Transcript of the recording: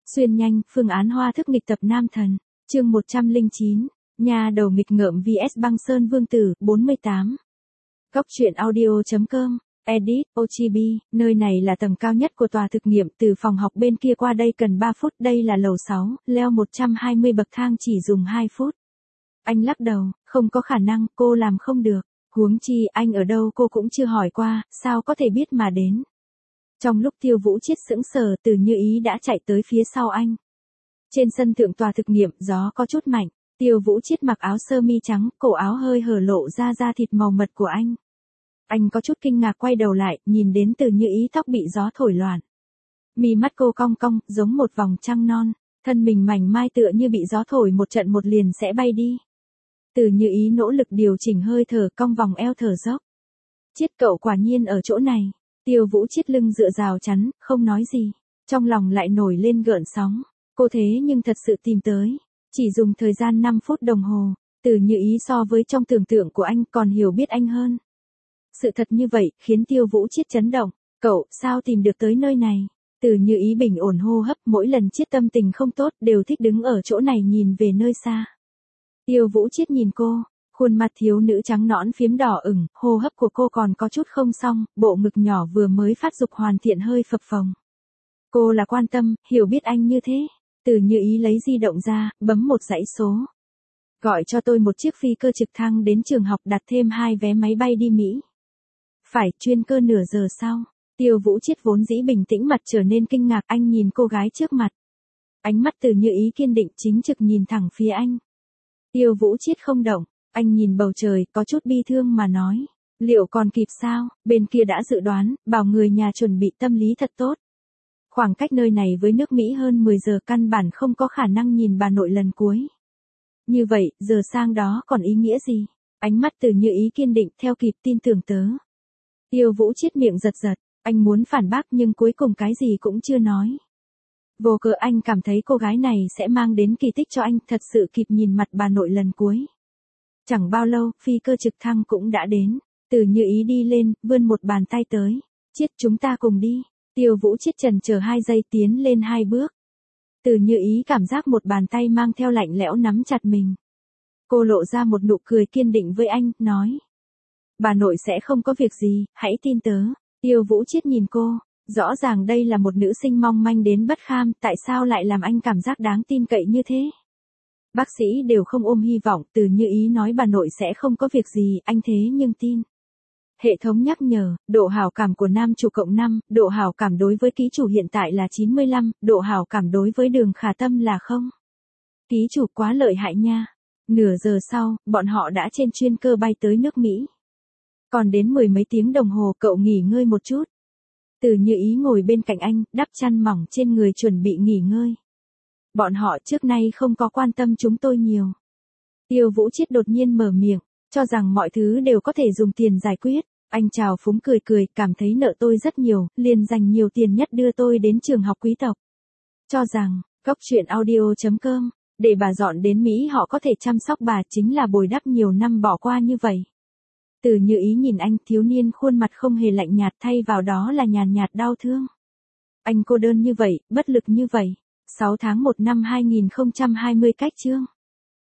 Xuyên nhanh, phương án hoa thức nghịch tập nam thần. Chương 109. Nhà đầu nghịch ngợm vs băng sơn vương tử, 48. Góc truyện audio.com. Edit, Ochibi, nơi này là tầng cao nhất của tòa thực nghiệm, từ phòng học bên kia qua đây cần 3 phút, đây là lầu 6, leo 120 bậc thang chỉ dùng 2 phút. Anh lắc đầu, không có khả năng, cô làm không được. Huống chi, anh ở đâu cô cũng chưa hỏi qua, sao có thể biết mà đến. Trong lúc Tiêu Vũ Chiết sững sờ, Từ Như Ý đã chạy tới phía sau anh. Trên sân thượng tòa thực nghiệm, gió có chút mạnh. Tiêu Vũ Chiết mặc áo sơ mi trắng, cổ áo hơi hở lộ ra da thịt màu mật của anh. Anh có chút kinh ngạc quay đầu lại, nhìn đến Từ Như Ý tóc bị gió thổi loạn. Mi mắt cô cong cong, giống một vòng trăng non, thân mình mảnh mai tựa như bị gió thổi một trận một liền sẽ bay đi. Từ Như Ý nỗ lực điều chỉnh hơi thở, cong vòng eo thở dốc. Chiết cậu quả nhiên ở chỗ này. Tiêu Vũ Chiết lưng dựa rào chắn, không nói gì. Trong lòng lại nổi lên gợn sóng. Cô thế nhưng thật sự tìm tới. Chỉ dùng thời gian 5 phút đồng hồ. Từ Như Ý so với trong tưởng tượng của anh còn hiểu biết anh hơn. Sự thật như vậy khiến Tiêu Vũ Chiết chấn động. Cậu, sao tìm được tới nơi này? Từ Như Ý bình ổn hô hấp, mỗi lần Chiết tâm tình không tốt đều thích đứng ở chỗ này nhìn về nơi xa. Tiêu Vũ Chiết nhìn cô, khuôn mặt thiếu nữ trắng nõn phiếm đỏ ửng, hô hấp của cô còn có chút không xong, bộ ngực nhỏ vừa mới phát dục hoàn thiện hơi phập phồng. Cô là quan tâm, hiểu biết anh như thế. Từ Như Ý lấy di động ra, bấm một dãy số. Gọi cho tôi một chiếc phi cơ trực thăng đến trường học, đặt thêm 2 vé máy bay đi Mỹ. Phải, chuyên cơ nửa giờ sau. Tiêu Vũ Chiết vốn dĩ bình tĩnh mặt trở nên kinh ngạc, anh nhìn cô gái trước mặt. Ánh mắt Từ Như Ý kiên định chính trực nhìn thẳng phía anh. Tiêu Vũ Chiết không động, anh nhìn bầu trời, có chút bi thương mà nói. Liệu còn kịp sao, bên kia đã dự đoán, bảo người nhà chuẩn bị tâm lý thật tốt. Khoảng cách nơi này với nước Mỹ hơn 10 giờ, căn bản không có khả năng nhìn bà nội lần cuối. Như vậy, giờ sang đó còn ý nghĩa gì? Ánh mắt Từ Như Ý kiên định, theo kịp tin tưởng tớ. Tiêu Vũ Chiết miệng giật giật, anh muốn phản bác nhưng cuối cùng cái gì cũng chưa nói. Vô cớ anh cảm thấy cô gái này sẽ mang đến kỳ tích cho anh, thật sự kịp nhìn mặt bà nội lần cuối. Chẳng bao lâu, phi cơ trực thăng cũng đã đến. Từ Như Ý đi lên, vươn một bàn tay tới. Chiết, chúng ta cùng đi. Tiêu Vũ Chiết chần chờ 2 giây, tiến lên 2 bước. Từ Như Ý cảm giác một bàn tay mang theo lạnh lẽo nắm chặt mình. Cô lộ ra một nụ cười kiên định với anh, nói. Bà nội sẽ không có việc gì, hãy tin tớ. Tiêu Vũ Chiết nhìn cô. Rõ ràng đây là một nữ sinh mong manh đến bất kham, tại sao lại làm anh cảm giác đáng tin cậy như thế? Bác sĩ đều không ôm hy vọng, Từ Như Ý nói bà nội sẽ không có việc gì, anh thế nhưng tin. Hệ thống nhắc nhở, độ hảo cảm của nam chủ cộng 5, độ hảo cảm đối với ký chủ hiện tại là 95, độ hảo cảm đối với Đường Khả Tâm là 0. Ký chủ quá lợi hại nha. Nửa giờ sau, bọn họ đã trên chuyên cơ bay tới nước Mỹ. Còn đến 10 mấy tiếng đồng hồ, cậu nghỉ ngơi một chút. Từ Như Ý ngồi bên cạnh anh, đắp chăn mỏng trên người chuẩn bị nghỉ ngơi. Bọn họ trước nay không có quan tâm chúng tôi nhiều. Tiêu Vũ Chiết đột nhiên mở miệng, cho rằng mọi thứ đều có thể dùng tiền giải quyết. Anh chào phúng cười cười, cảm thấy nợ tôi rất nhiều, liền dành nhiều tiền nhất đưa tôi đến trường học quý tộc. Cho rằng, góc truyện audio.com, để bà dọn đến Mỹ họ có thể chăm sóc bà, chính là bồi đắp nhiều năm bỏ qua như vậy. Từ Như Ý nhìn anh, thiếu niên khuôn mặt không hề lạnh nhạt, thay vào đó là nhàn nhạt đau thương. Anh cô đơn như vậy, bất lực như vậy. 6 tháng 1 năm 2020 cách chương.